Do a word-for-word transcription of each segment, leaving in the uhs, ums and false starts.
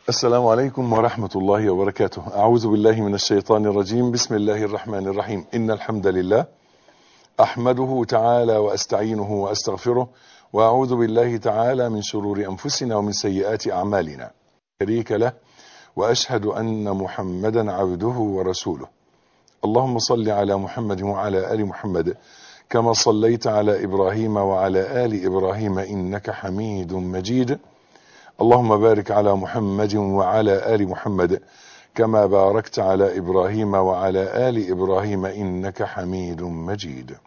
السلام عليكم ورحمة الله وبركاته. أعوذ بالله من الشيطان الرجيم. بسم الله الرحمن الرحيم. إن الحمد لله أحمده تعالى وأستعينه وأستغفره، وأعوذ بالله تعالى من شرور أنفسنا ومن سيئات أعمالنا. شريك له، وأشهد أن محمدا عبده ورسوله. اللهم صل على محمد وعلى آل محمد كما صليت على إبراهيم وعلى آل إبراهيم إنك حميد مجيد. اللهم بارك على محمد وعلى آل محمد كما باركت على إبراهيم وعلى آل إبراهيم إنك حميد مجيد.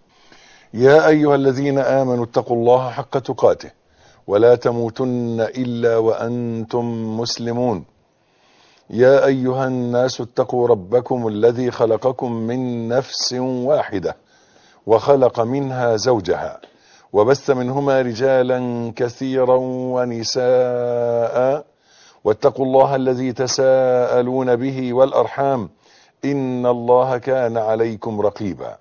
يا أيها الذين آمنوا اتقوا الله حق تقاته ولا تموتن إلا وأنتم مسلمون. يا أيها الناس اتقوا ربكم الذي خلقكم من نفس واحدة وخلق منها زوجها وبث منهما رجالا كثيرا ونساء، واتقوا الله الذي تساءلون به والأرحام إن الله كان عليكم رقيبا.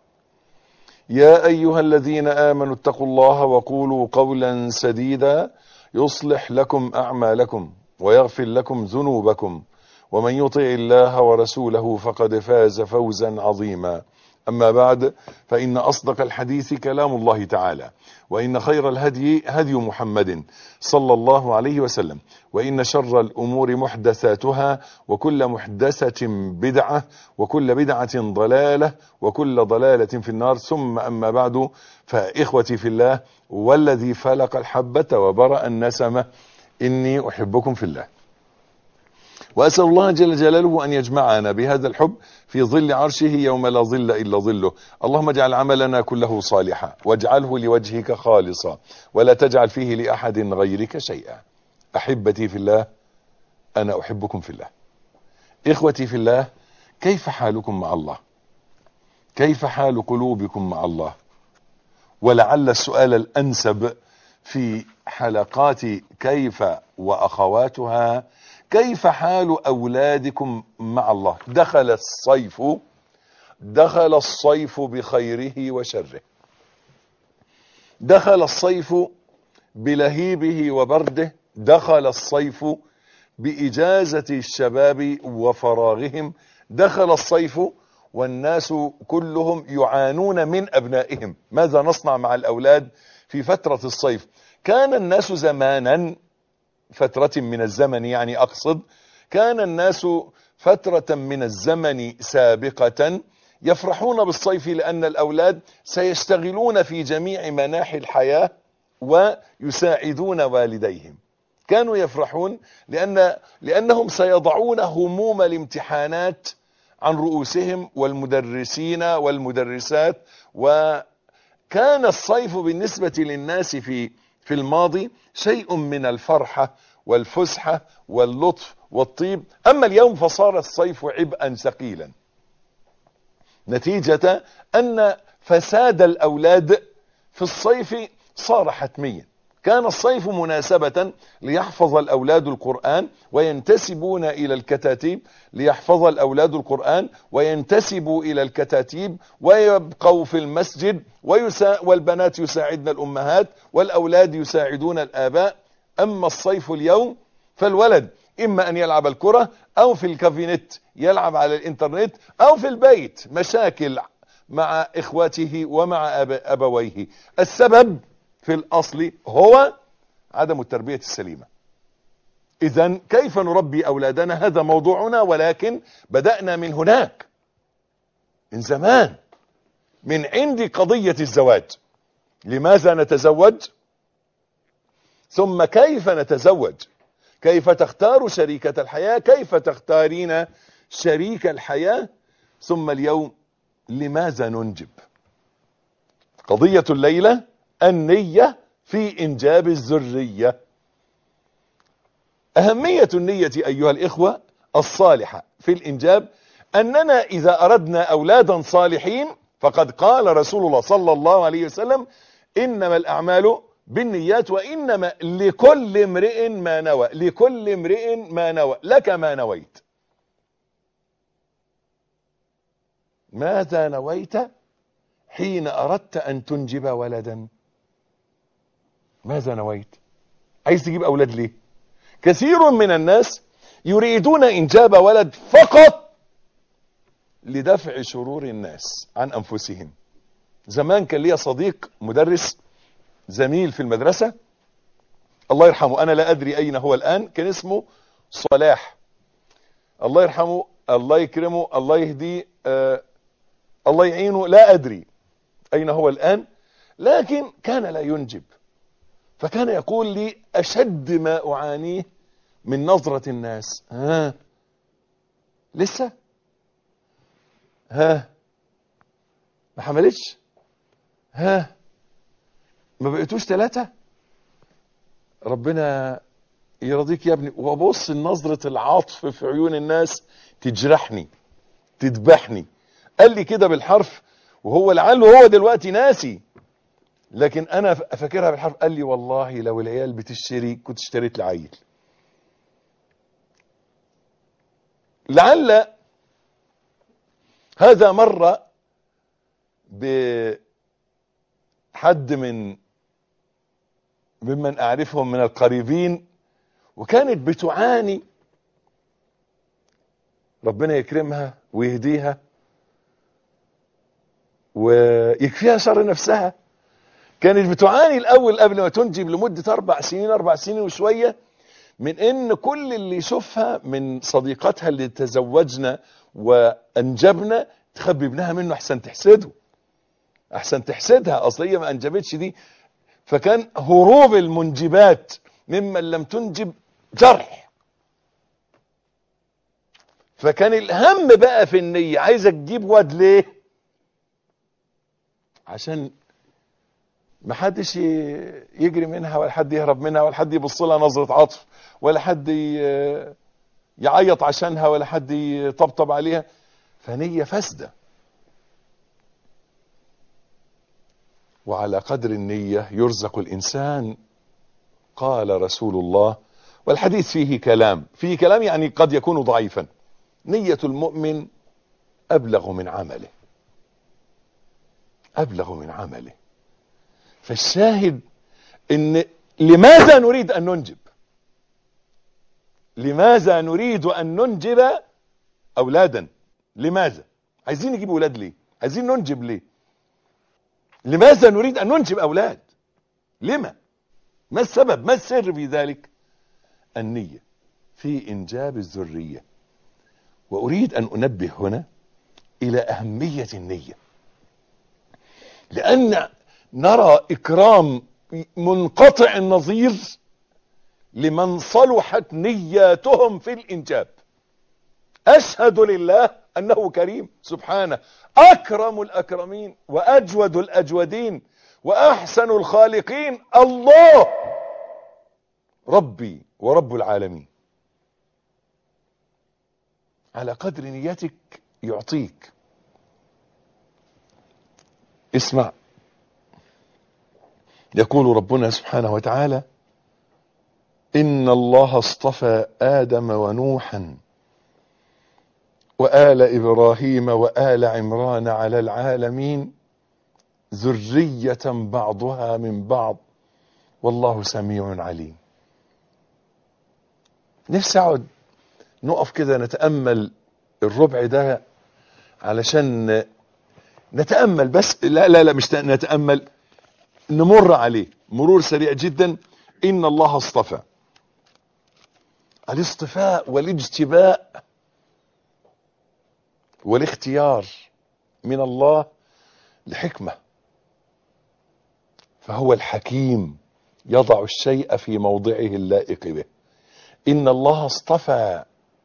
يا أيها الذين آمنوا اتقوا الله وقولوا قولا سديدا يصلح لكم أعمالكم ويغفر لكم ذنوبكم، ومن يطع الله ورسوله فقد فاز فوزا عظيما. أما بعد، فإن أصدق الحديث كلام الله تعالى، وإن خير الهدي هدي محمد صلى الله عليه وسلم، وإن شر الأمور محدثاتها، وكل محدثة بدعة، وكل بدعة ضلالة، وكل ضلالة في النار. ثم أما بعد، فإخوتي في الله والذي فلق الحبة وبرأ النسمة، إني أحبكم في الله، وأسأل الله جل جلاله أن يجمعنا بهذا الحب في ظل عرشه يوم لا ظل إلا ظله. اللهم اجعل عملنا كله صالحا واجعله لوجهك خالصا ولا تجعل فيه لأحد غيرك شيئا. أحبتي في الله، أنا أحبكم في الله. إخوتي في الله، كيف حالكم مع الله؟ كيف حال قلوبكم مع الله؟ ولعل السؤال الأنسب في حلقات كيف وأخواتها: كيف حال أولادكم مع الله؟ دخل الصيف دخل الصيف بخيره وشره، دخل الصيف بلهيبه وبرده، دخل الصيف بإجازة الشباب وفراغهم، دخل الصيف والناس كلهم يعانون من أبنائهم. ماذا نصنع مع الأولاد في فترة الصيف؟ كان الناس زمانا، فترة من الزمن يعني أقصد، كان الناس فترة من الزمن سابقة يفرحون بالصيف لأن الأولاد سيشتغلون في جميع مناحي الحياة ويساعدون والديهم. كانوا يفرحون لأن لأنهم سيضعون هموم الامتحانات عن رؤوسهم، والمدرسين والمدرسات. وكان الصيف بالنسبة للناس في في الماضي شيء من الفرحة والفسحة واللطف والطيب. أما اليوم فصار الصيف عبئا ثقيلا، نتيجة أن فساد الأولاد في الصيف صار حتميا. كان الصيف مناسبة ليحفظ الأولاد القرآن وينتسبون إلى الكتاتيب، ليحفظ الأولاد القرآن وينتسبوا إلى الكتاتيب ويبقوا في المسجد، ويسا والبنات يساعدن الأمهات والأولاد يساعدون الآباء. أما الصيف اليوم فالولد إما أن يلعب الكرة، أو في الكافينت يلعب على الإنترنت، أو في البيت مشاكل مع إخواته ومع أب أبويه. السبب في الأصل هو عدم التربية السليمة. إذن كيف نربي أولادنا؟ هذا موضوعنا، ولكن بدأنا من هناك، من زمان، من عند قضية الزواج. لماذا نتزوج؟ ثم كيف نتزوج؟ كيف تختار شريكة الحياة؟ كيف تختارين شريك الحياة؟ ثم اليوم لماذا ننجب؟ قضية الليلة النية في إنجاب الذرية. أهمية النية أيها الإخوة الصالحة في الإنجاب أننا إذا أردنا أولادا صالحين، فقد قال رسول الله صلى الله عليه وسلم: إنما الأعمال بالنيات وإنما لكل امرئ ما نوى. لكل امرئ ما نوى، لك ما نويت. ماذا نويت حين أردت أن تنجب ولدا؟ ماذا نويت؟ عايز تجيب أولاد ليه؟ كثير من الناس يريدون إنجاب ولد فقط لدفع شرور الناس عن أنفسهم. زمان كان لي صديق مدرس زميل في المدرسة الله يرحمه، أنا لا أدري أين هو الآن، كان اسمه صلاح الله يرحمه، الله يكرمه، الله يهديه، آه الله يعينه، لا أدري أين هو الآن، لكن كان لا ينجب. فكان يقول لي أشد ما أعانيه من نظرة الناس، ها لسه ها ما حملتش، ها ما بقيتوش ثلاثة، ربنا يرضيك يا ابني. وابص نظرة العطف في عيون الناس تجرحني تذبحني. قال لي كده بالحرف، وهو لعله هو دلوقتي ناسي، لكن انا فاكرها بالحرف. قال لي والله لو العيال بتشتري كنت اشتريت لعيل. لعل هذا مر بحد من ممن اعرفهم من القريبين، وكانت بتعاني، ربنا يكرمها ويهديها ويكفيها شر نفسها. كانت بتعاني الاول قبل ما تنجب لمدة اربع سنين اربع سنين وشوية من ان كل اللي يشوفها من صديقاتها اللي تزوجنا وانجبنا تخبي ابنها منه احسن تحسده، احسن تحسدها، اصل هي ما انجبتش دي. فكان هروب المنجبات ممن لم تنجب جرح. فكان الهم بقى في النية، عايزة تجيب واد ليه؟ عشان ما حدش يجري منها، ولا حد يهرب منها، ولا حد يبص لها نظرة عطف، ولا حد يعيط عشانها، ولا حد يطبطب عليها. فنية فاسدة. وعلى قدر النية يرزق الإنسان. قال رسول الله، والحديث فيه كلام، فيه كلام يعني قد يكون ضعيفا: نية المؤمن أبلغ من عمله، أبلغ من عمله. فالشاهد ان لماذا نريد ان ننجب؟ لماذا نريد ان ننجب اولادا؟ لماذا عايزين نجيب اولاد؟ ليه عايزين ننجب؟ ليه لماذا نريد ان ننجب اولاد؟ لما؟ ما السبب؟ ما السر في ذلك؟ النية في انجاب الذرية. واريد ان انبه هنا الى اهمية النية، لان نرى اكرام منقطع النظير لمن صلحت نياتهم في الانجاب. اشهد لله انه كريم سبحانه، اكرم الاكرمين واجود الاجودين واحسن الخالقين، الله ربي ورب العالمين. على قدر نيتك يعطيك. اسمع، يقول ربنا سبحانه وتعالى: إن الله اصطفى آدم ونوحا وآل إبراهيم وآل عمران على العالمين ذرية بعضها من بعض والله سميع عليم. نفسي اقعد نقف كده نتأمل الربع ده علشان نتأمل، بس لا لا لا مش نتأمل، نمر عليه مرور سريع جدا. إن الله اصطفى. الاصطفاء والاجتباء والاختيار من الله لحكمة، فهو الحكيم يضع الشيء في موضعه اللائق به. إن الله اصطفى.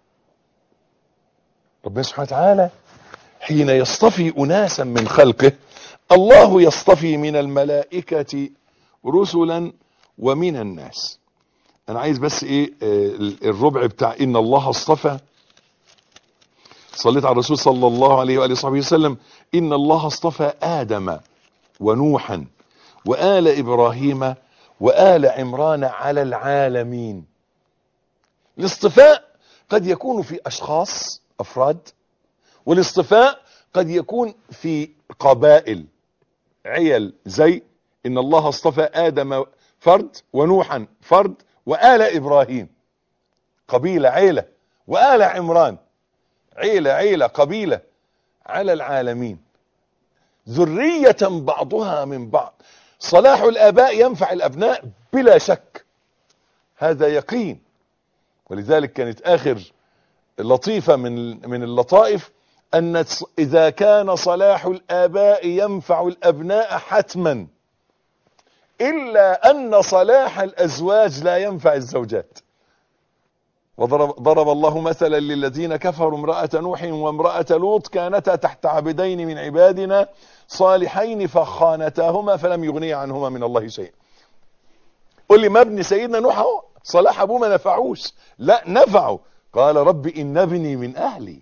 ربنا سبحانه وتعالى حين يصطفي أناسا من خلقه، الله يصطفي من الملائكة رسلا ومن الناس. انا عايز بس ايه الربع بتاع ان الله اصطفى. صليت على الرسول صلى الله عليه وآله وصحبه وسلم. ان الله اصطفى آدم ونوحا وآل إبراهيم وآل عمران على العالمين. الاصطفاء قد يكون في أشخاص أفراد، والاصطفاء قد يكون في قبائل عيل، زي إن الله اصطفى آدم فرد ونوحا فرد وآل إبراهيم، قبيلة عيلة. وآل عمران، عيلة عيلة قبيلة على العالمين، ذرية بعضها من بعض. صلاح الآباء ينفع الأبناء بلا شك، هذا يقين. ولذلك كانت آخر لطيفة من من اللطائف أن إذا كان صلاح الآباء ينفع الأبناء حتما، إلا أن صلاح الأزواج لا ينفع الزوجات. وضرب ضرب الله مثلا للذين كفروا امرأة نوح وامرأة لوط كانتا تحت عبدين من عبادنا صالحين فخانتاهما فلم يغنيا عنهما من الله شيئا. قل لي ما ابن سيدنا نوح اهو صلاح ابوه ما نفعوش، لا نفعه. قال رب إن ابني من أهلي.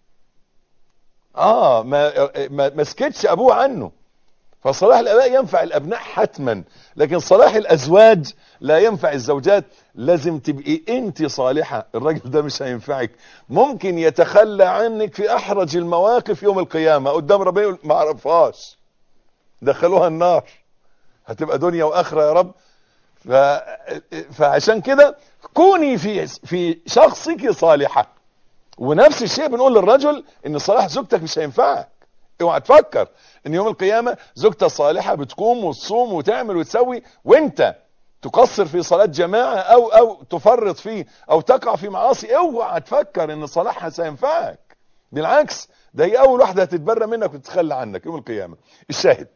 اه ما ما مسكتش ابوه عنه. فصلاح الاباء ينفع الابناء حتما، لكن صلاح الازواج لا ينفع الزوجات. لازم تبقي انت صالحة، الراجل ده مش هينفعك. ممكن يتخلى عنك في احرج المواقف يوم القيامة قدام ربنا يقول ما عرفهاش، دخلوها النار، هتبقى دنيا واخرة يا رب. ف... فعشان كده كوني في في شخصك صالحة. ونفس الشيء بنقول للرجل ان صلاح زوجتك مش هينفعك. اوعى تفكر ان يوم القيامة زوجتك الصالحة بتقوم وتصوم وتعمل وتسوي وانت تقصر في صلاة جماعة او او تفرط فيه او تقع في معاصي. اوعى تفكر ان صلاحها سينفعك، بالعكس ده هي اول واحدة هتتبرى منك وتتخلى عنك يوم القيامة. الشاهد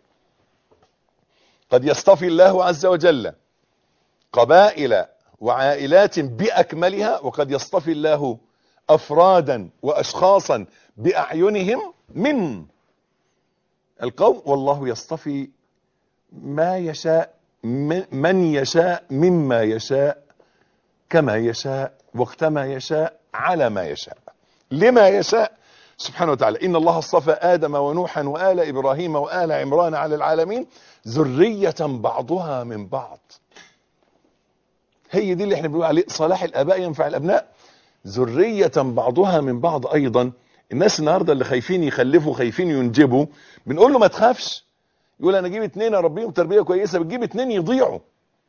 قد يصطفي الله عز وجل قبائل وعائلات بأكملها، وقد يصطفي الله أفرادا وأشخاصا بأعينهم من القوم، والله يصطفي ما يشاء من يشاء مما يشاء كما يشاء وقتما يشاء على ما يشاء لما يشاء سبحانه وتعالى. إن الله اصطفى آدم ونوحا وآل إبراهيم وآل عمران على العالمين ذرية بعضها من بعض. هي دي اللي احنا بنقول عليه صلاح الآباء ينفع الأبناء، ذرية بعضها من بعض. أيضا الناس النهاردة اللي خايفين يخلفوا خايفين ينجبوا، بنقول له ما تخافش، يقول انا اجيب اتنين اربيهم تربية كويسة، بتجيب اتنين يضيعوا.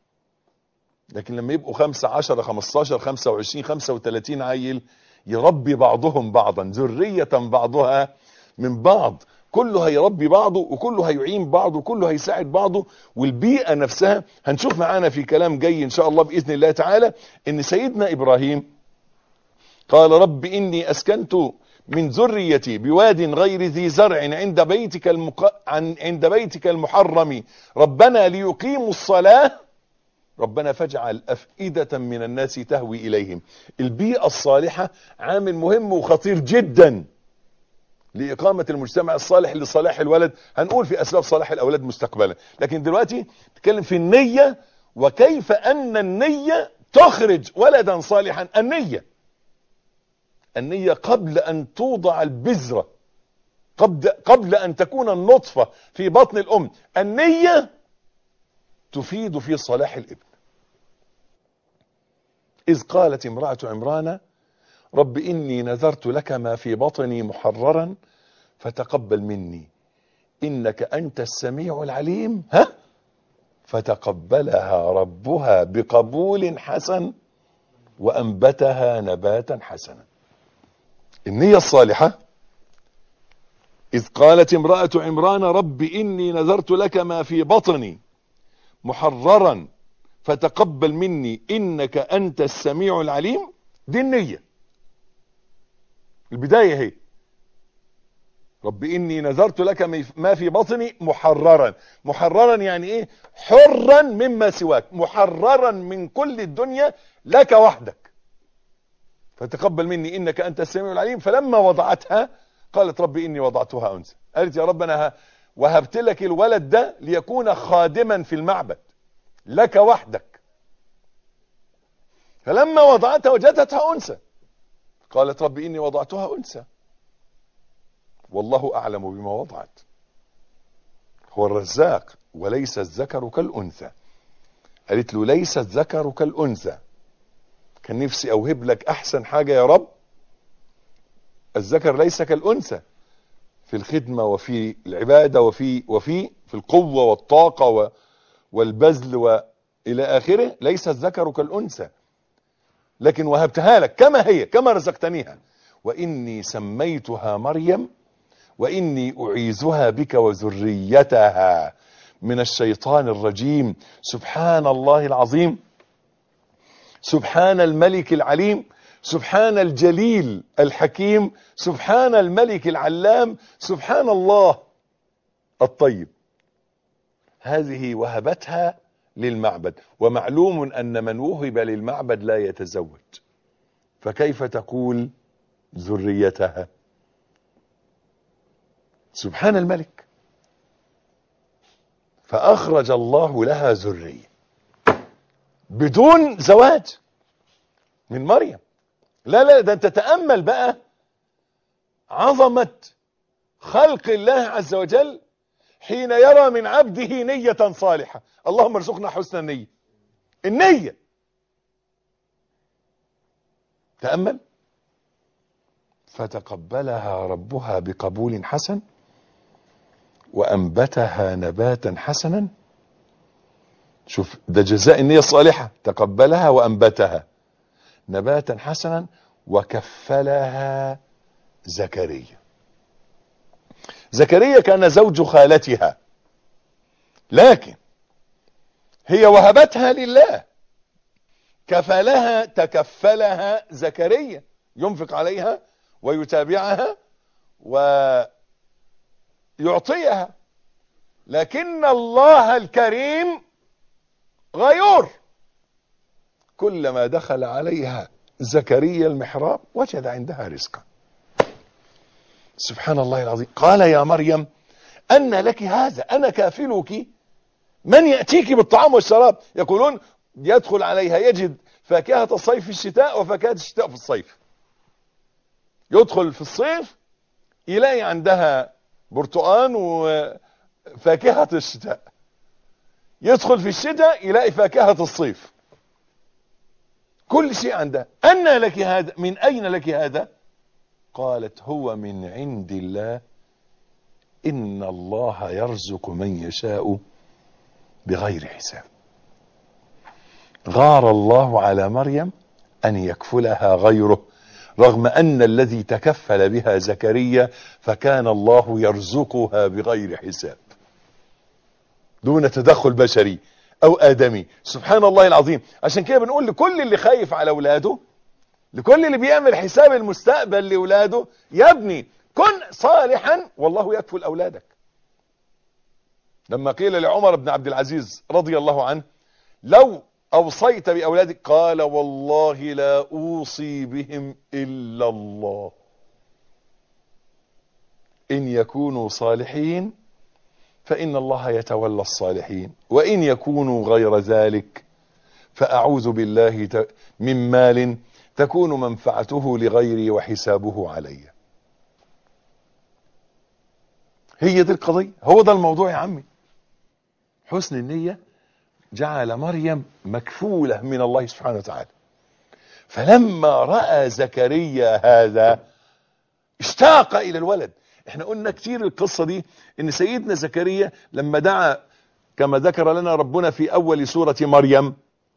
لكن لما يبقوا خمسة عشر خمستاشر خمسة وعشرين خمسة وتلاتين عيل يربي بعضهم بعضا، ذرية بعضها من بعض، كله هيربي بعضه وكله هيعين بعضه وكله هيساعد بعضه. والبيئة نفسها هنشوف معانا في كلام جاي ان شاء الله بإذن الله تعالى ان سيدنا إبراهيم قال رب إني أسكنت من ذريتي بواد غير ذي زرع عند بيتك المق... عن... عند بيتك المحرم ربنا ليقيموا الصلاة ربنا فاجعل أفئدة من الناس تهوي إليهم. البيئة الصالحة عامل مهم وخطير جدا لإقامة المجتمع الصالح لصلاح الولد. هنقول في أسباب صلاح الأولاد مستقبلا، لكن دلوقتي نتكلم في النية وكيف أن النية تخرج ولدا صالحا. النية النية قبل أن توضع البذرة، قبل, قبل أن تكون النطفة في بطن الأم، النية تفيد في صلاح الابن. إذ قالت امرأة عمران رب إني نذرت لك ما في بطني محررا فتقبل مني إنك أنت السميع العليم. ها فتقبلها ربها بقبول حسن وأنبتها نباتا حسنا. النية الصالحة إذ قالت امرأة عمران رب إني نذرت لك ما في بطني محررا فتقبل مني إنك أنت السميع العليم. دي النية، البداية هي رب إني نذرت لك ما في بطني محررا. محررا يعني إيه؟ حرا مما سواك، محررا من كل الدنيا لك وحدك، فتقبل مني إنك أنت السميع العليم. فلما وضعتها قالت رب إني وضعتها أنثى، قالت يا رب أنا وهبت لك الولد ده ليكون خادما في المعبد لك وحدك. فلما وضعتها وجدتها أنثى قالت رب إني وضعتها أنثى والله أعلم بما وضعت هو الرزاق وليس الذكر كالأنثى. قالت له ليس الذكر كالأنثى، كان نفسي أوهب لك أحسن حاجة يا رب. الذكر ليس كالأنثى في الخدمة وفي العبادة وفي وفي في القوة والطاقة والبذل وإلى آخره. ليس الذكر كالأنثى. لكن وهبتها لك كما هي، كما رزقتنيها. وإني سميتها مريم وإني أعيذها بك وذريتها من الشيطان الرجيم. سبحان الله العظيم، سبحان الملك العليم، سبحان الجليل الحكيم، سبحان الملك العلام، سبحان الله الطيب. هذه وهبتها للمعبد، ومعلوم أن من وهب للمعبد لا يتزوج، فكيف تقول ذريتها؟ سبحان الملك. فأخرج الله لها ذرية بدون زواج من مريم. لا لا، ده انت تتأمل بقى عظمة خلق الله عز وجل حين يرى من عبده نية صالحة. اللهم ارزقنا حسن النية. النية، تأمل. فتقبلها ربها بقبول حسن وأنبتها نباتا حسنا. شوف، ده جزاء النية الصالحة، تقبلها وأنبتها نباتا حسنا وكفلها زكريا. زكريا كان زوج خالتها، لكن هي وهبتها لله، كفلها تكفلها زكريا، ينفق عليها ويتابعها ويعطيها. لكن الله الكريم غيور، كلما دخل عليها زكريا المحراب وجد عندها رزقا. سبحان الله العظيم. قال يا مريم أن لك هذا، أنا كافلك، من يأتيك بالطعام والشراب؟ يقولون يدخل عليها يجد فاكهة الصيف في الشتاء وفاكهة الشتاء في الصيف. يدخل في الصيف يلاقي عندها برتقان وفاكهة الشتاء، يدخل في الشتاء يلاقي فاكهة الصيف، كل شيء عندها. أن لك هذا، من أين لك هذا؟ قالت هو من عند الله، إن الله يرزق من يشاء بغير حساب. غار الله على مريم أن يكفلها غيره، رغم أن الذي تكفل بها زكريا، فكان الله يرزقها بغير حساب دون تدخل بشري أو آدمي. سبحان الله العظيم. عشان كده بنقول لكل اللي خايف على أولاده، لكل اللي بيعمل حساب المستقبل لأولاده، يا ابني كن صالحا والله يكفل أولادك. لما قيل لعمر بن عبد العزيز رضي الله عنه لو أوصيت بأولادك، قال والله لا أوصي بهم إلا الله، إن يكونوا صالحين فإن الله يتولى الصالحين، وإن يكونوا غير ذلك فأعوذ بالله من مال تكون منفعته لغيري وحسابه علي. هي دي القضية، هو ده الموضوع يا عمي. حسن النية جعل مريم مكفولة من الله سبحانه وتعالى. فلما رأى زكريا هذا اشتاق إلى الولد. احنا قلنا كتير القصة دي، ان سيدنا زكريا لما دعا كما ذكر لنا ربنا في أول سورة مريم،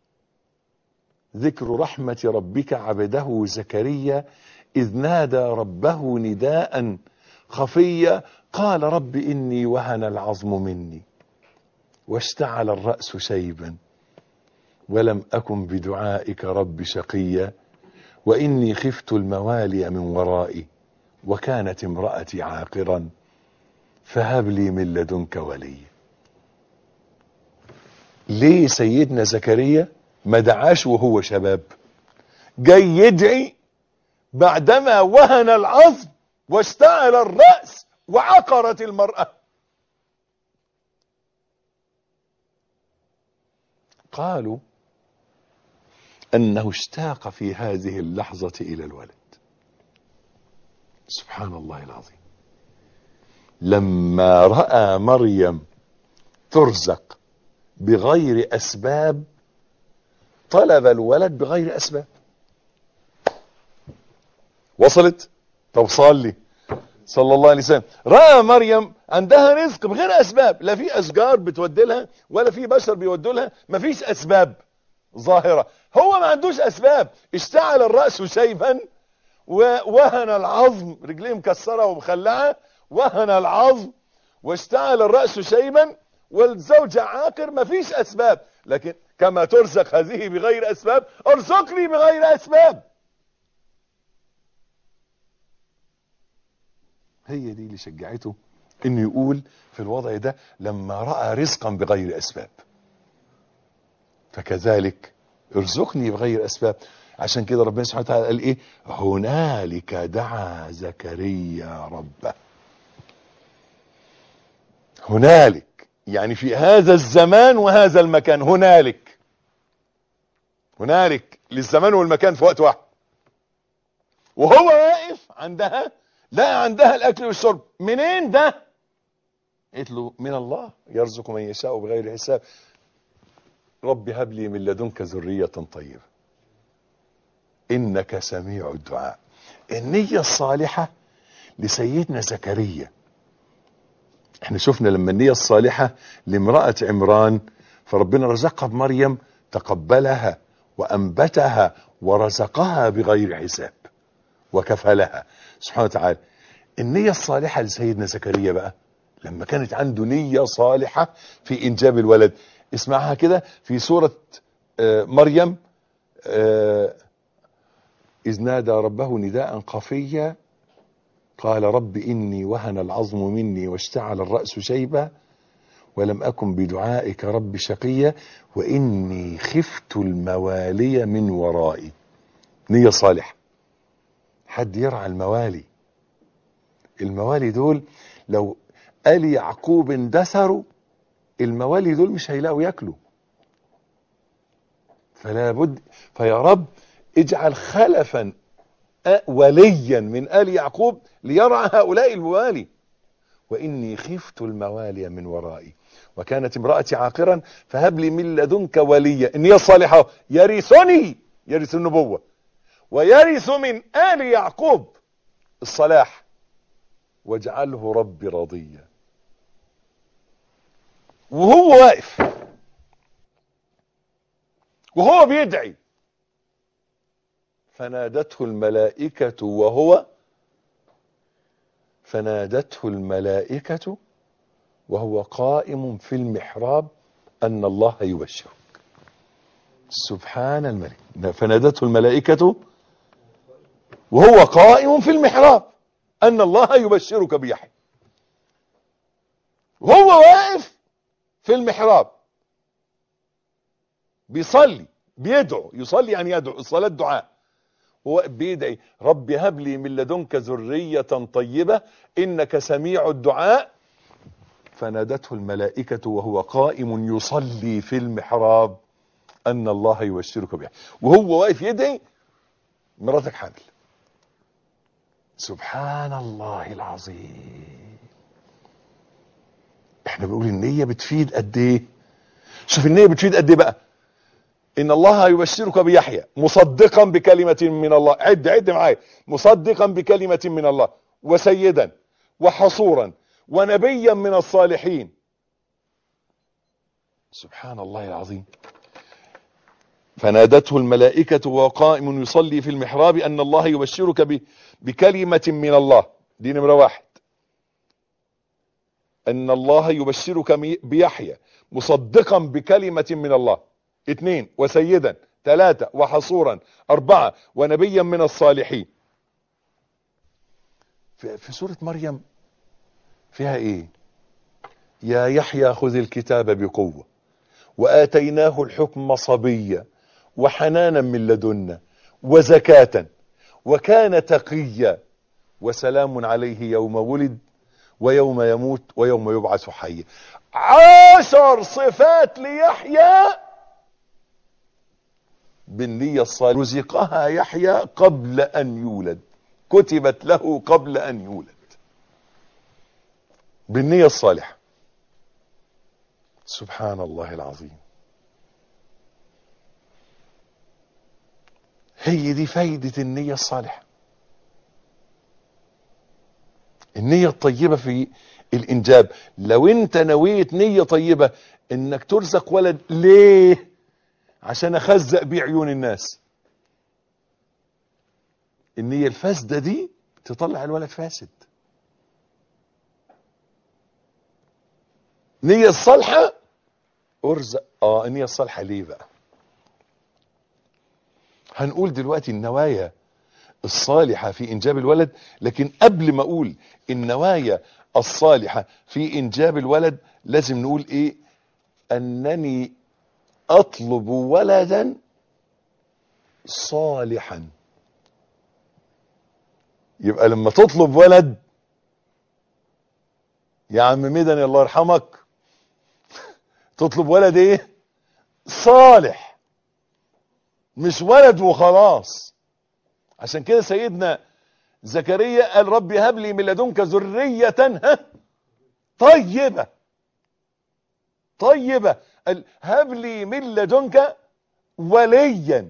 ذكر رحمة ربك عبده زكريا إذ نادى ربه نداء خفيا قال رب إني وهن العظم مني واشتعل الرأس شيبا ولم أكن بدعائك رب شقيا وإني خفت الموالي من ورائي وكانت امرأتي عاقرا فهب لي من لدنك وليا. ليه سيدنا زكريا ما دعاش وهو شباب؟ جاي يدعي بعدما وهن العظم واشتعل الرأس وعقرت المرأة. قالوا أنه اشتاق في هذه اللحظة إلى الولد. سبحان الله العظيم. لما رأى مريم ترزق بغير أسباب طلب الولد بغير أسباب. وصلت؟ طب صلي صلى الله عليه وسلم. رأى مريم عندها رزق بغير أسباب، لا في أشجار بتودي لها ولا في بشر بيودوا لها، مفيش أسباب، ظاهرة. هو ما عندوش اسباب، اشتعل الرأس شيبا ووهن العظم، رجليه مكسرة ومخلعة، وهن العظم واشتعل الرأس شيبا، والزوجة عاقر، ما فيش اسباب. لكن كما ترزق هذه بغير اسباب ارزقني بغير اسباب. هي دي اللي شجعته انه يقول في الوضع ده لما رأى رزقا بغير اسباب. فكذلك ارزقني بغير اسباب. عشان كده ربنا سبحانه وتعالى قال ايه؟ هنالك دعا زكريا ربه. هنالك يعني في هذا الزمان وهذا المكان. هنالك هنالك للزمان والمكان في وقت واحد. وهو واقف عندها لا عندها الاكل والشرب. منين ده؟ قلت له من الله يرزق من يشاء بغير حساب. رب هب لي من لدنك ذرية طيبة انك سميع الدعاء. النية الصالحة لسيدنا زكريا. احنا شفنا لما النية الصالحة لامرأة عمران فربنا رزقها بمريم، تقبلها وانبتها ورزقها بغير حساب وكفلها سبحانه وتعالى. النية الصالحة لسيدنا زكريا بقى لما كانت عنده نية صالحة في انجاب الولد. اسمعها كده في سورة مريم. إذ نادى ربه نداء خفيا قال رب إني وهن العظم مني واشتعل الرأس شيبا ولم أكن بدعائك رب شقيا وإني خفت الموالي من ورائي. نية صالحة. حد يرعى الموالي. الموالي دول لو آل يعقوب اندثروا الموالي دول مش هيلاقوا ياكلوا. فلا بد فيا رب اجعل خلفا وليا من آل يعقوب ليرعى هؤلاء الموالي. وإني خفت الموالي من ورائي وكانت امرأتي عاقرا فهب لي من لدنك وليا. النية الصالحة يرثني، يرث النبوة ويرث من آل يعقوب الصلاح واجعله ربي راضيا. وهو واقف وهو بيدعي فنادته الملائكة وهو فنادته الملائكة وهو قائم في المحراب أن الله يبشرك. سبحان الملك. فنادته الملائكة وهو قائم في المحراب أن الله يبشرك بيحيى. وهو واقف في المحراب بيصلي بيدعو. يصلي يعني يدعو، الصلاة دعاء. هو بيدعي رب هب لي من لدنك ذرية طيبة إنك سميع الدعاء. فنادته الملائكة وهو قائم يصلي في المحراب أن الله يبشرك بيحيى. وهو واقف يدعي مراتك حامل. سبحان الله العظيم. احنا بنقول النية بتفيد قد ايه. شوف النية بتفيد قد ايه بقى. ان الله يبشرك بيحيى مصدقا بكلمة من الله. عد عد معايا. مصدقا بكلمة من الله وسيدا وحصورا ونبيا من الصالحين. سبحان الله العظيم. فنادته الملائكة وقائم يصلي في المحراب أن الله يبشرك بكلمة من الله. دي نمرة واحد. أن الله يبشرك بيحيى مصدقا بكلمة من الله. اثنين وسيدا. ثلاثة وحصورا. أربعة ونبيا من الصالحين. في سورة مريم فيها ايه؟ يا يحيى خذ الكتاب بقوة وآتيناه الحكم صبيا وحنانا من لدنا وزكاة وكان تقيا وسلام عليه يوم ولد ويوم يموت ويوم يبعث حيا. عشر صفات ليحيى بالنية الصالحة. رزقها يحيى قبل أن يولد. كتبت له قبل أن يولد بالنية الصالحة. سبحان الله العظيم. هي دي فايدة النية الصالحة. النية الطيبة في الإنجاب. لو انت نويت نية طيبة انك ترزق ولد، ليه؟ عشان اخزق بيه عيون الناس. النية الفاسدة دي تطلع الولد فاسد. النية الصالحة ارزق. اه النية الصالحة ليه بقى؟ هنقول دلوقتي النوايا الصالحة في انجاب الولد، لكن قبل ما اقول النوايا الصالحة في انجاب الولد لازم نقول ايه؟ انني اطلب ولدا صالحا. يبقى لما تطلب ولد يا عم مدني الله يرحمك، تطلب ولد ايه؟ صالح، مش ولد وخلاص. عشان كده سيدنا زكريا قال ربي هب لي من لدنك ذرية ها طيبة. طيبة. قال هب لي من لدنك وليا،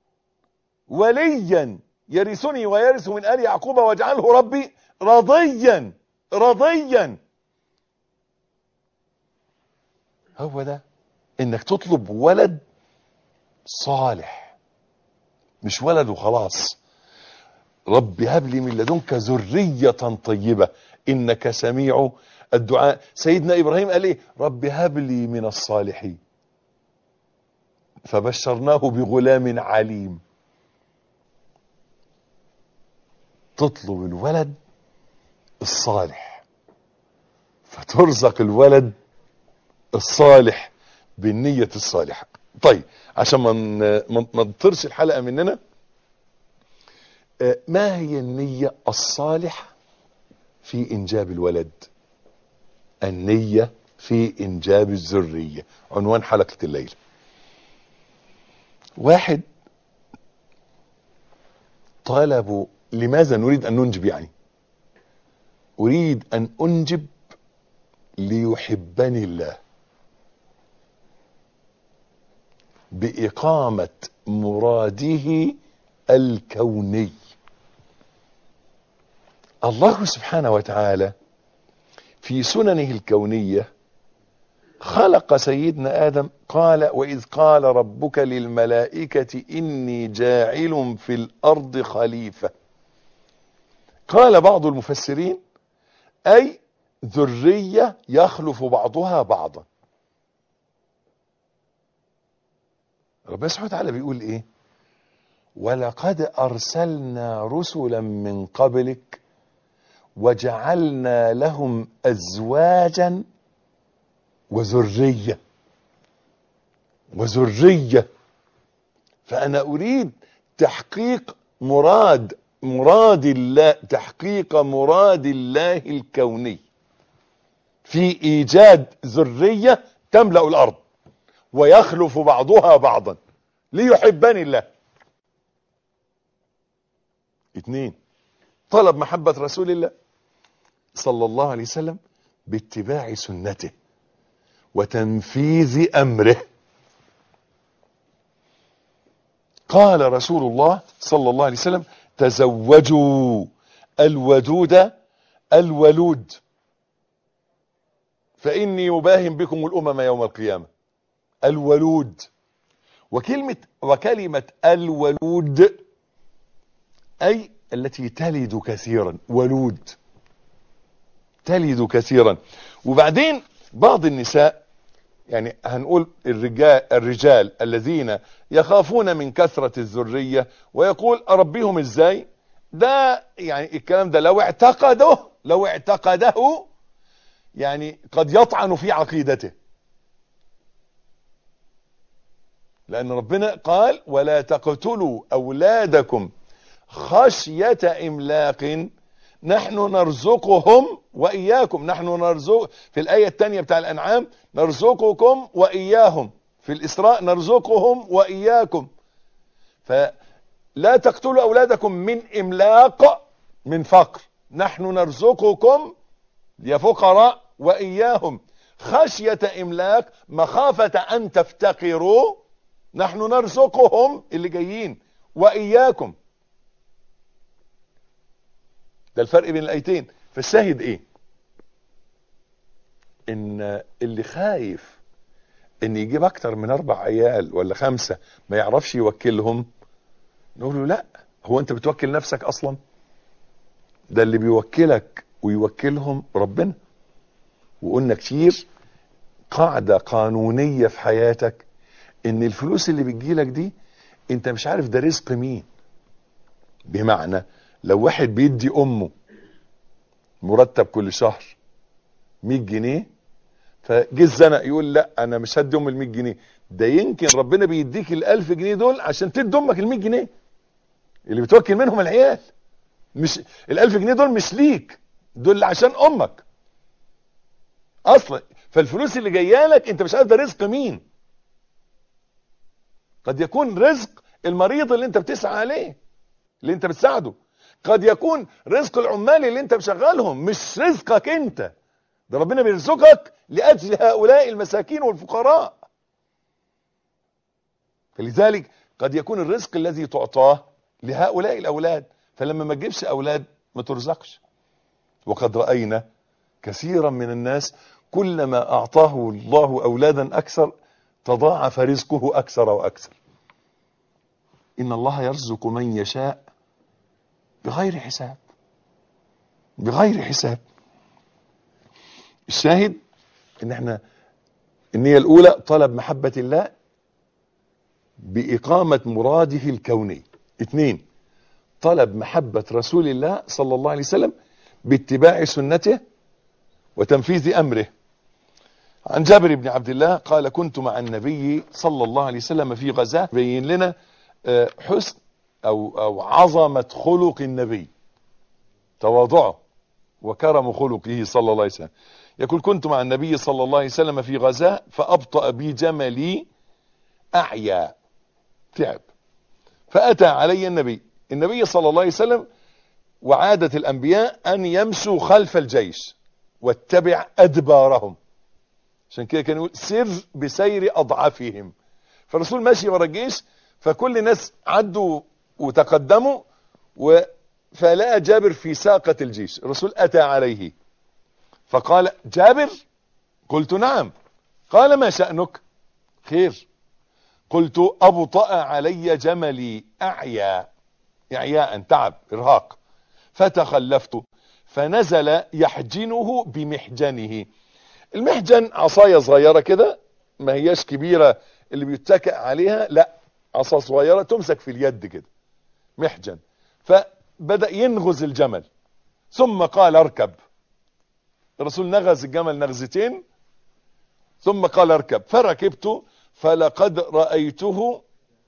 وليا يرثني ويرث من آل يعقوب واجعله ربي رضيا. رضيا. هو ده انك تطلب ولد صالح، مش ولد وخلاص. رب هب لي من لدنك ذرية طيبة انك سميع الدعاء. سيدنا ابراهيم قال ايه؟ رب هب لي من الصالحين فبشرناه بغلام عليم. تطلب الولد الصالح فترزق الولد الصالح بالنية الصالحة. طيب عشان ما ما نطرش الحلقة مننا، ما هي النية الصالحة في إنجاب الولد؟ النية في إنجاب الذرية عنوان حلقة الليلة. واحد، طلب لماذا نريد أن ننجب؟ يعني أريد أن أنجب ليحبني الله بإقامة مراده الكوني. الله سبحانه وتعالى في سننه الكونية خلق سيدنا آدم. قال وإذ قال ربك للملائكة إني جاعل في الأرض خليفة. قال بعض المفسرين أي ذرية يخلف بعضها بعضا. ربنا سبحانه وتعالى بيقول إيه؟ ولقد أرسلنا رسلا من قبلك وجعلنا لهم أزواجا وذرية. وذرية. فأنا أريد تحقيق مراد مراد الله، تحقيق مراد الله الكوني في إيجاد ذرية تملأ الأرض ويخلف بعضها بعضا ليحبني الله. اثنين، طلب محبة رسول الله صلى الله عليه وسلم باتباع سنته وتنفيذ أمره. قال رسول الله صلى الله عليه وسلم تزوجوا الودود الولود فإني مباهم بكم الأمم يوم القيامة. الولود. وكلمة وكلمة الولود أي التي تلد كثيرا. ولود تلد كثيرا. وبعدين بعض النساء، يعني هنقول الرجال, الرجال الذين يخافون من كثرة الذرية ويقول أربيهم ازاي؟ ده يعني الكلام ده لو اعتقده لو اعتقده يعني قد يطعن في عقيدته، لأن ربنا قال ولا تقتلوا أولادكم خشية إملاق نحن نرزقهم وإياكم. نحن نرزق في الآية الثانية بتاع الأنعام نرزقكم وإياهم، في الإسراء نرزقهم وإياكم. فلا تقتلوا أولادكم من إملاق، من فقر. نحن نرزقكم يا فقراء وإياهم خشية إملاق، مخافة أن تفتقروا. نحن نرزقهم اللي جايين وإياكم. ده الفرق بين الآيتين. فالشاهد ايه؟ ان اللي خايف ان يجيب اكتر من اربع عيال ولا خمسة ما يعرفش يوكلهم، نقول له لا، هو انت بتوكل نفسك اصلا؟ ده اللي بيوكلك ويوكلهم ربنا. وقلنا كتير قاعدة قانونية في حياتك، ان الفلوس اللي بتجيلك دي انت مش عارف ده رزق مين. بمعنى لو واحد بيدي امه مرتب كل شهر مية جنيه، فجه الزنق يقول لا انا مش هدي ام ال مية جنيه، ده يمكن ربنا بيديك ال ألف جنيه دول عشان تدي امك ال مية جنيه اللي بتوكل منهم العيال. مش ال ألف جنيه دول مش ليك، دول عشان امك اصلا. فالفلوس اللي جايه لك انت مش عارف ده رزق مين. قد يكون رزق المريض اللي انت بتسعى عليه، اللي انت بتساعده. قد يكون رزق العمال اللي انت مشغلهم، مش رزقك انت. ده ربنا بيرزقك لاجل هؤلاء المساكين والفقراء. فلذلك قد يكون الرزق الذي تعطاه لهؤلاء الاولاد، فلما ما تجيبش اولاد ما ترزقش. وقد راينا كثيرا من الناس كلما اعطاه الله اولادا اكثر تضاعف رزقه اكثر واكثر. ان الله يرزق من يشاء بغير حساب، بغير حساب. الشاهد ان احنا النية الاولى طلب محبة الله باقامة مراده الكوني. اثنين، طلب محبة رسول الله صلى الله عليه وسلم باتباع سنته وتنفيذ امره. عن جابر بن عبد الله قال كنت مع النبي صلى الله عليه وسلم في غزاة. بين لنا حسن او او عظمة خلق النبي، تواضعه وكرم خلقه صلى الله عليه وسلم. يقول كنت مع النبي صلى الله عليه وسلم في غزاة فأبطأ بي جملي أعيا، تعب، فأتى علي النبي النبي صلى الله عليه وسلم. وعادة الأنبياء أن يمشوا خلف الجيش واتبع أدبارهم، عشان كده كان يقول سر بسير أضعافهم. فالرسول ماشي ورا الجيش، فكل الناس عدوا وتقدموا، و فلقى جابر في ساقة الجيش. الرسول أتى عليه فقال جابر؟ قلت نعم. قال ما شأنك؟ خير. قلت أبطأ علي جملي أعيا، إعياء تعب إرهاق، فتخلفت فنزل يحجنه بمحجنه. المحجن عصاية صغيرة كده، ما هياش كبيرة اللي بيتكأ عليها، لا عصا صغيرة تمسك في اليد كده، محجن. فبدأ ينغز الجمل ثم قال اركب. الرسول نغز الجمل نغزتين ثم قال اركب، فركبت فلقد رأيته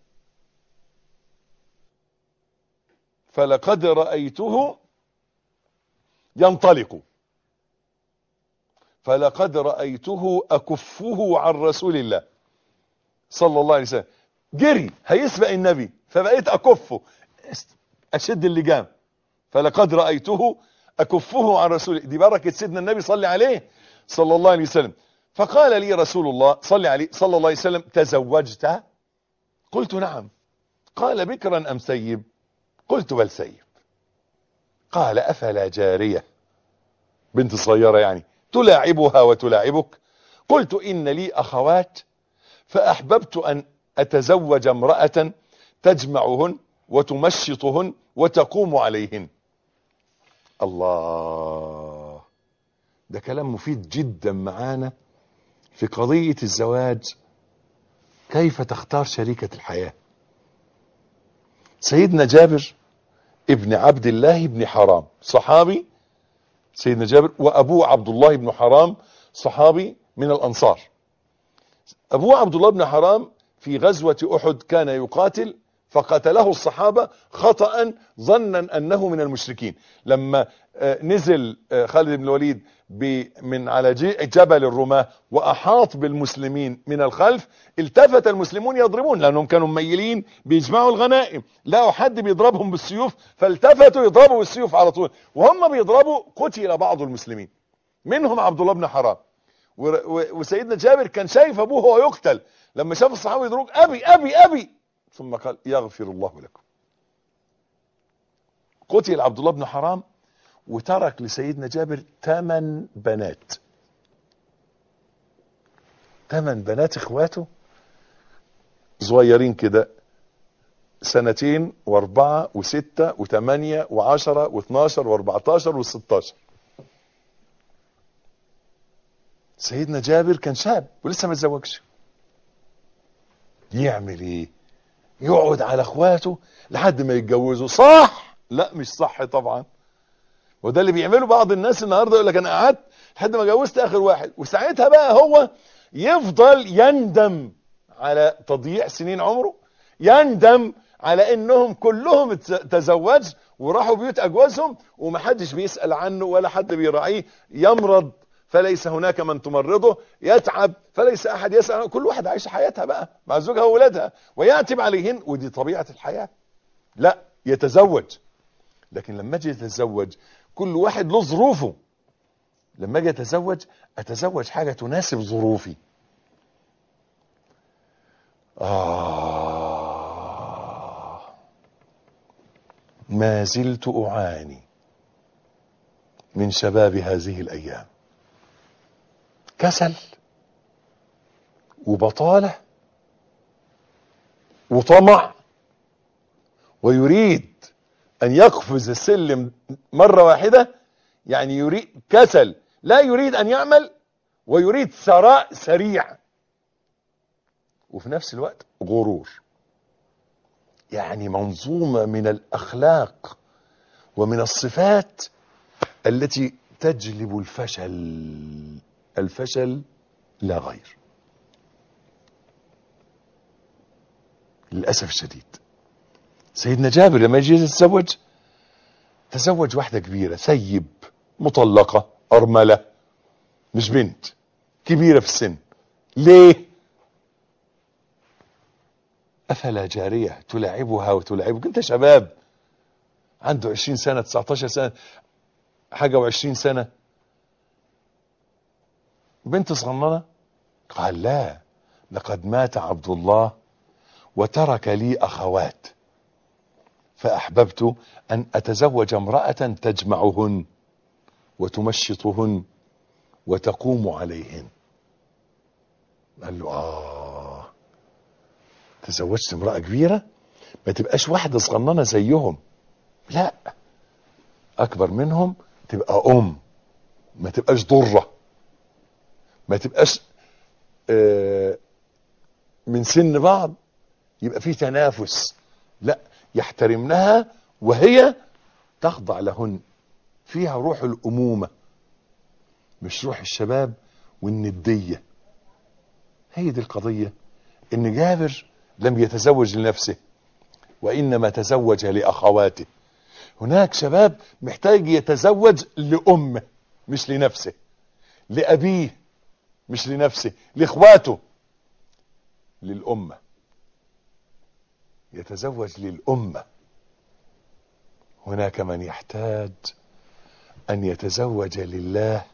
فلقد رأيته ينطلق، فلقد رأيته أكفه عن رسول الله صلى الله عليه وسلم. جري هيسبق النبي، فبقيت أكفه أشد اللجام. فلقد رأيته أكفه عن رسول الله، دي بركة سيدنا النبي صلى عليه صلى الله عليه وسلم. فقال لي رسول الله صلى عليه صلى الله عليه وسلم تزوجت؟ قلت نعم. قال بكرا أم سيب؟ قلت بل سيب. قال أفلا جارية، بنت صغيرة يعني، تلاعبها وتلاعبك؟ قلت إن لي أخوات فأحببت أن أتزوج امرأة تجمعهن وتمشطهن وتقوم عليهن. الله، ده كلام مفيد جدا معانا في قضية الزواج، كيف تختار شريكة الحياة. سيدنا جابر ابن عبد الله بن حرام صحابي، سيدنا جابر، وأبوه عبد الله بن حرام صحابي من الأنصار. أبوه عبد الله بن حرام في غزوة أحد كان يقاتل، فقتله الصحابة خطأ ظنا أنه من المشركين. لما نزل خالد بن الوليد من على جبل الرماة وأحاط بالمسلمين من الخلف، التفت المسلمون يضربون لأنهم كانوا مميلين بيجمعوا الغنائم، لقوا حد بيضربهم بالسيوف فالتفتوا يضربوا بالسيوف على طول. وهم بيضربوا قتل بعض المسلمين منهم عبد الله بن حرام. وسيدنا جابر كان شايف أبوه هو يقتل، لما شاف الصحابة يضربوك أبي أبي أبي، ثم قال يغفر الله لكم. قتل عبد الله بن حرام وترك لسيدنا جابر ثمان بنات، ثمان بنات اخواته صغيرين كده، سنتين واربعة وستة وثمانية وعشرة واثناشر واربعتاشر وستاشر. سيدنا جابر كان شاب ولسه ما اتزوجش، يعمل ايه؟ يقعد على اخواته لحد ما يتجوزوا. صح؟ لا مش صح طبعا. وده اللي بيعمله بعض الناس النهارده، يقول لك انا قعدت لحد ما جوزت اخر واحد، وساعتها بقى هو يفضل يندم على تضييع سنين عمره، يندم على انهم كلهم تزوج وراحوا بيوت اجوازهم ومحدش بيسأل عنه ولا حد بيراعيه، يمرض فليس هناك من تمرضه، يتعب فليس احد يسأل عنه، كل واحد عايش حياتها بقى مع زوجها واولادها ويعتب عليهن، ودي طبيعة الحياة. لا، يتزوج. لكن لما اجي اتزوج كل واحد له ظروفه. لما اجي اتزوج اتزوج حاجة تناسب ظروفي. آه ما زلت أعاني من شباب هذه الأيام، كسل وبطالة وطمع، ويريد أن يقفز السلم مرة واحدة. يعني يريد كسل، لا يريد أن يعمل، ويريد ثراء سريع، وفي نفس الوقت غرور. يعني منظومة من الأخلاق ومن الصفات التي تجلب الفشل، الفشل لا غير. للأسف الشديد سيدنا جابر لما يجي يتزوج تزوج واحدة كبيرة، سيب، مطلقة، أرملة، مش بنت، كبيرة في السن. ليه؟ أفلا جارية تلاعبها وتلاعبك؟ انت شباب عنده عشرين سنة، تسعتاشر سنة، حاجة وعشرين سنة، بنت صغننة. قال لا، لقد مات عبد الله وترك لي أخوات، فأحببت أن أتزوج امرأة تجمعهن وتمشطهن وتقوم عليهن. قال له آه، تزوجت امرأة كبيرة، ما تبقاش واحدة صغننة زيهم، لا، أكبر منهم، تبقى أم، ما تبقاش ضرة، ما تبقاش آه من سن بعض يبقى فيه تنافس، لا، يحترمنها وهي تخضع لهن، فيها روح الأمومة مش روح الشباب والندية. هي دي القضية. ان جابر لم يتزوج لنفسه وانما تزوج لأخواته. هناك شباب محتاج يتزوج لأمه مش لنفسه، لأبيه مش لنفسه، لإخواته، للأمة. يتزوج للأمة. هناك من يحتاج أن يتزوج لله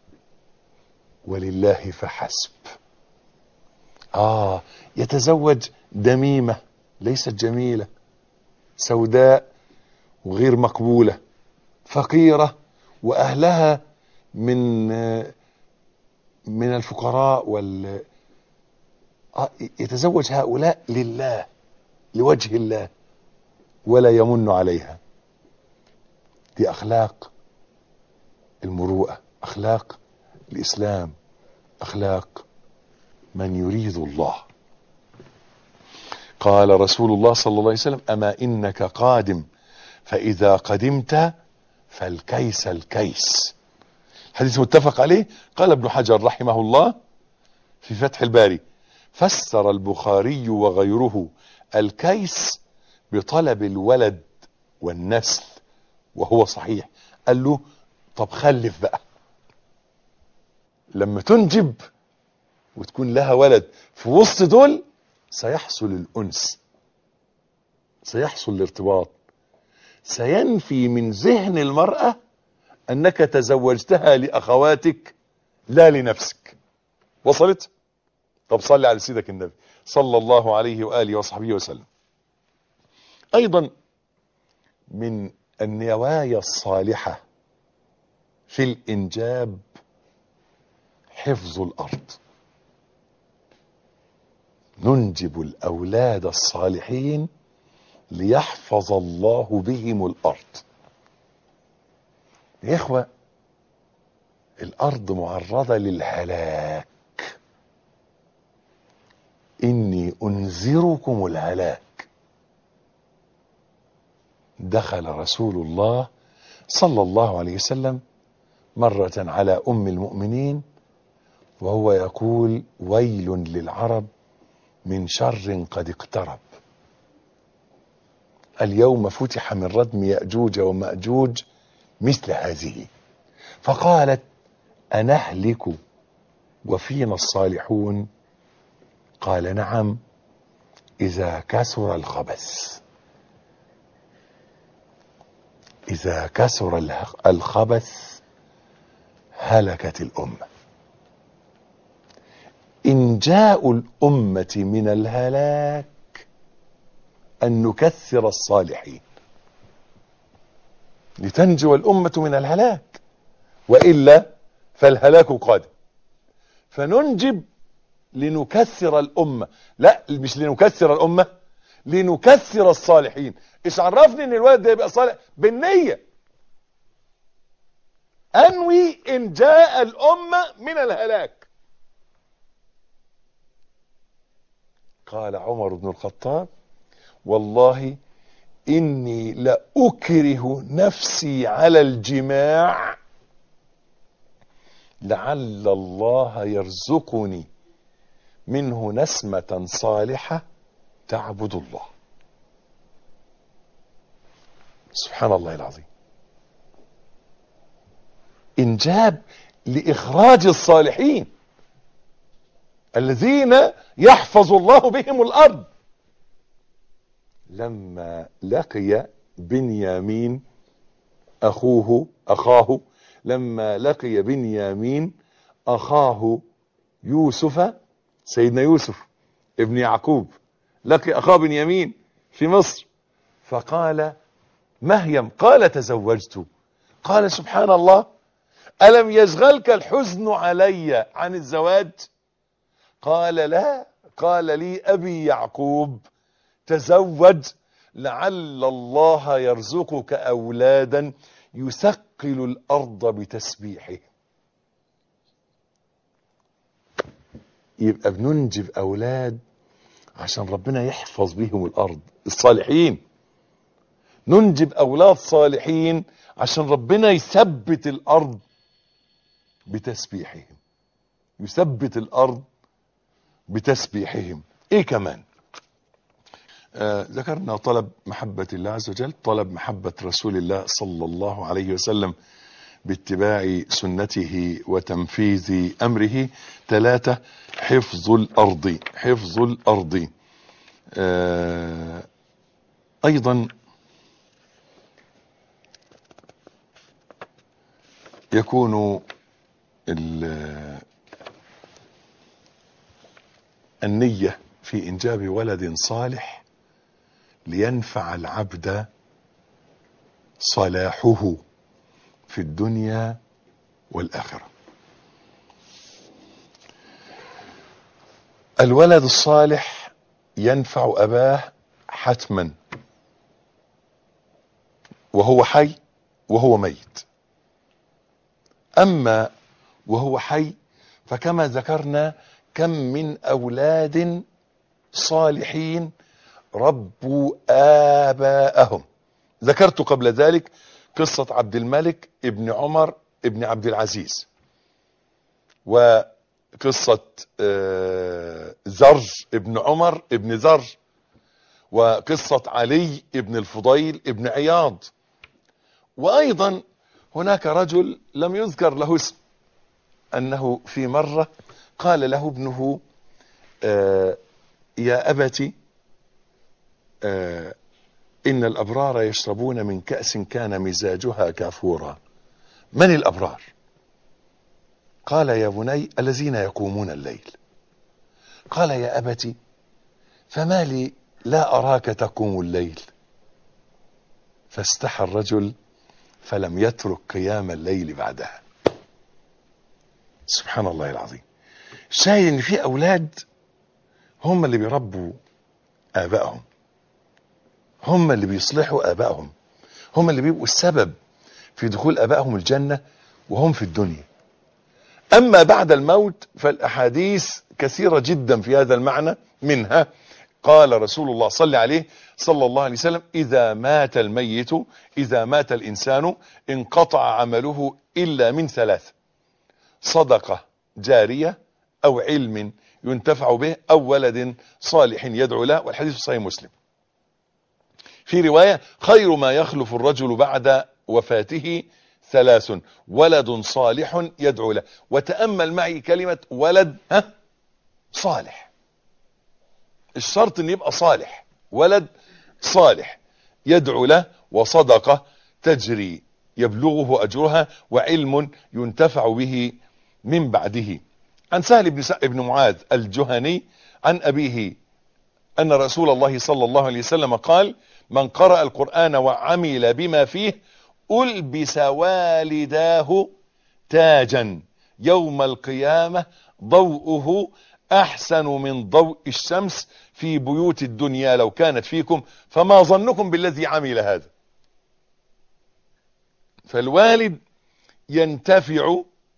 ولله فحسب. آه يتزوج دميمة ليست جميلة، سوداء وغير مقبولة، فقيرة وأهلها من من الفقراء وال آه يتزوج هؤلاء لله، لوجه الله، ولا يمن عليها. دي أخلاق المروءة، أخلاق الإسلام، أخلاق من يريد الله. قال رسول الله صلى الله عليه وسلم: أما إنك قادم فإذا قدمت فالكيس الكيس. حديث متفق عليه. قال ابن حجر رحمه الله في فتح الباري: فسر البخاري وغيره الكيس بطلب الولد والنسل، وهو صحيح. قال له طب خلف بقى، لما تنجب وتكون لها ولد في وسط دول سيحصل الأنس، سيحصل الارتباط، سينفي من ذهن المرأة أنك تزوجتها لأخواتك لا لنفسك. وصلت؟ طب صلي على سيدك النبي صلى الله عليه وآله وصحبه وسلم. أيضا من النوايا الصالحة في الإنجاب حفظ الأرض. ننجب الأولاد الصالحين ليحفظ الله بهم الأرض. يا إخوة، الأرض معرضة للهلاك. إني أنذركم الهلاك. دخل رسول الله صلى الله عليه وسلم مرة على أم المؤمنين وهو يقول: ويل للعرب من شر قد اقترب. اليوم فتح من ردم يأجوج ومأجوج مثل هذه. فقالت: أنهلك وفينا الصالحون؟ قال: نعم، إذا كثر الخبث. إذا كثر الخبث هلكت الأمة. إنجاء الأمة من الهلاك أن نكثر الصالحين لتنجو الأمة من الهلاك، وإلا فالهلاك قادم. فننجب لنكثر الأمة، لا مش لنكثر الأمة، لنكثر الصالحين. إيش عرفني إن الولد ده يبقى صالح؟ بالنية. أنوي إنجاء الأمة من الهلاك. قال عمر بن الخطاب: والله إني لأكره نفسي على الجماع لعل الله يرزقني منه نسمة صالحة تعبد الله. سبحان الله العظيم. إنجاب لإخراج الصالحين الذين يحفظ الله بهم الأرض. لما لقي بنيامين أخوه أخاه لما لقي بنيامين أخاه يوسف، سيدنا يوسف ابن يعقوب لقي أخاه بنيامين في مصر، فقال: مهيم؟ قال: تزوجت. قال: سبحان الله، ألم يشغلك الحزن علي عن الزواج؟ قال: لا. قال لي أبي يعقوب: تزوج لعل الله يرزقك أولادا يثقل الأرض بتسبيحه. يبقى بننجب أولاد عشان ربنا يحفظ بهم الأرض، الصالحين. ننجب أولاد صالحين عشان ربنا يثبت الأرض بتسبيحهم، يثبت الأرض بتسبيحهم. إيه كمان؟ آه ذكرنا طلب محبة الله عز وجل، طلب محبة رسول الله صلى الله عليه وسلم باتباع سنته وتنفيذ أمره. ثلاثة: حفظ الأرض. حفظ الأرض. آه أيضا يكون النية في إنجاب ولد صالح لينفع العبد صلاحه في الدنيا والآخرة. الولد الصالح ينفع أباه حتما، وهو حي وهو ميت. أما وهو حي فكما ذكرنا كم من أولاد صالحين ربوا آباءهم. ذكرت قبل ذلك قصة عبد الملك ابن عمر ابن عبد العزيز، وقصة زرج ابن عمر ابن زرج، وقصة علي ابن الفضيل ابن عياض. وأيضا هناك رجل لم يذكر له اسم، أنه في مرة قال له ابنه: آه يا أبت، آه إن الأبرار يشربون من كأس كان مزاجها كافورا. من الأبرار؟ قال: يا بني، الذين يقومون الليل. قال: يا أبت، فما لي لا أراك تقوم الليل؟ فاستحى الرجل فلم يترك قيام الليل بعدها. سبحان الله العظيم. شايف ان في اولاد هم اللي بيربوا آبائهم، هم اللي بيصلحوا آبائهم، هم اللي بيبقوا السبب في دخول آبائهم الجنة وهم في الدنيا. أما بعد الموت فالأحاديث كثيرة جدا في هذا المعنى، منها قال رسول الله صلى عليه صلى الله عليه وسلم: إذا مات الميت، إذا مات الإنسان انقطع عمله إلا من ثلاث: صدقة جارية، أو علم ينتفع به، أو ولد صالح يدعو له. والحديث صحيح مسلم. في رواية: خير ما يخلف الرجل بعد وفاته ثلاث: ولد صالح يدعو له. وتأمل معي كلمة ولد ها صالح، الشرط ان يبقى صالح، ولد صالح يدعو له، وصدقة تجري يبلغه أجرها، وعلم ينتفع به من بعده. عن سهل بن بن معاذ الجهني عن أبيه أن رسول الله صلى الله عليه وسلم قال: من قرأ القرآن وعمل بما فيه ألبس والداه تاجا يوم القيامة ضوءه أحسن من ضوء الشمس في بيوت الدنيا لو كانت فيكم، فما ظنكم بالذي عمل هذا. فالوالد ينتفع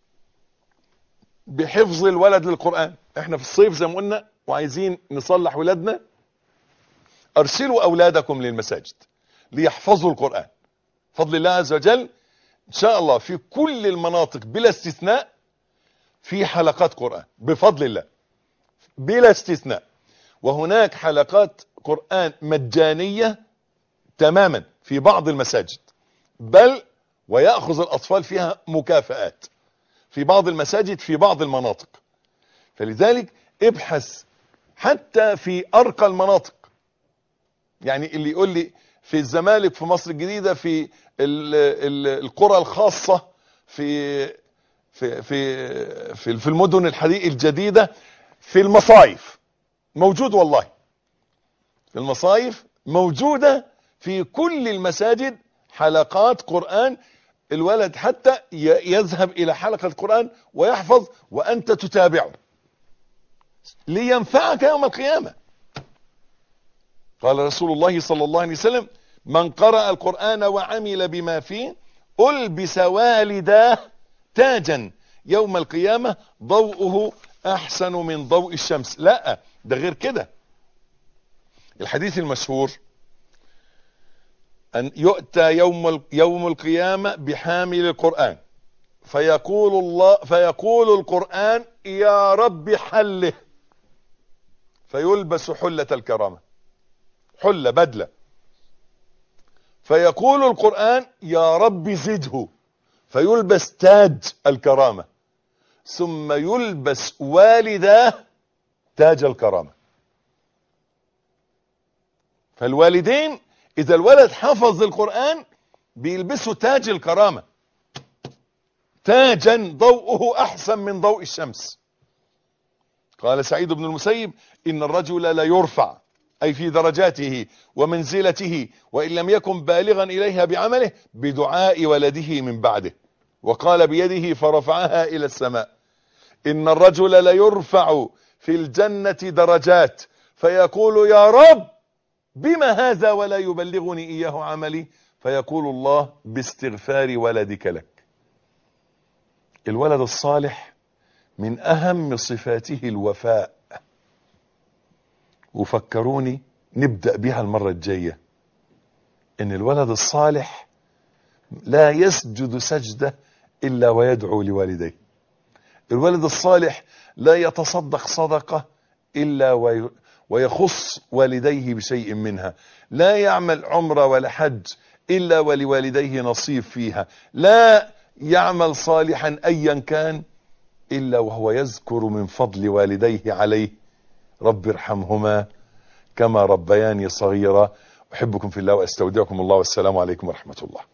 بحفظ الولد للقرآن. احنا في الصيف زي ما قلنا وعايزين نصلح ولادنا، ارسلوا اولادكم للمساجد ليحفظوا القرآن. فضل الله عز وجل ان شاء الله في كل المناطق بلا استثناء في حلقات قرآن بفضل الله بلا استثناء، وهناك حلقات قرآن مجانية تماما في بعض المساجد، بل ويأخذ الأطفال فيها مكافآت في بعض المساجد في بعض المناطق. فلذلك ابحث حتى في أرقى المناطق، يعني اللي يقول لي في الزمالك في مصر الجديدة في ال ال القرى الخاصة في في في في, في المدن الحديثة الجديدة في المصايف موجود، والله في المصايف موجودة في كل المساجد حلقات قرآن. الولد حتى يذهب إلى حلقة القرآن ويحفظ وأنت تتابعه لينفعك يوم القيامة. قال رسول الله صلى الله عليه وسلم: من قرأ القرآن وعمل بما فيه ألبس والداه تاجا يوم القيامة ضوءه أحسن من ضوء الشمس. لا، ده غير كده. الحديث المشهور أن يؤتى يوم يوم القيامة بحامل القرآن فيقول الله فيقول القرآن: يا رب حله، فيلبس حلة الكرامة، حلة بدلة. فيقول القرآن: يا رب زده، فيلبس تاج الكرامة، ثم يلبس والداه تاج الكرامة. فالوالدين إذا الولد حفظ القرآن بيلبسوا تاج الكرامة، تاجا ضوءه أحسن من ضوء الشمس. قال سعيد بن المسيب: إن الرجل لا يرفع، أي في درجاته ومنزلته، وإن لم يكن بالغا إليها بعمله، بدعاء ولده من بعده. وقال بيده فرفعها إلى السماء: إن الرجل لا يرفع في الجنة درجات فيقول: يا رب بما هذا ولا يبلغني إياه عملي، فيقول الله: باستغفار ولدك لك. الولد الصالح من أهم صفاته الوفاء، وفكروني نبدأ بها المرة الجاية. إن الولد الصالح لا يسجد سجدة إلا ويدعو لوالديه. الولد الصالح لا يتصدق صدقة إلا وي ويخص والديه بشيء منها. لا يعمل عمرة ولا حج إلا ولوالديه نصيب فيها. لا يعمل صالحا أيا كان إلا وهو يذكر من فضل والديه عليه: رب ارحمهما كما ربياني صغيرا. أحبكم في الله وأستودعكم الله، والسلام عليكم ورحمة الله.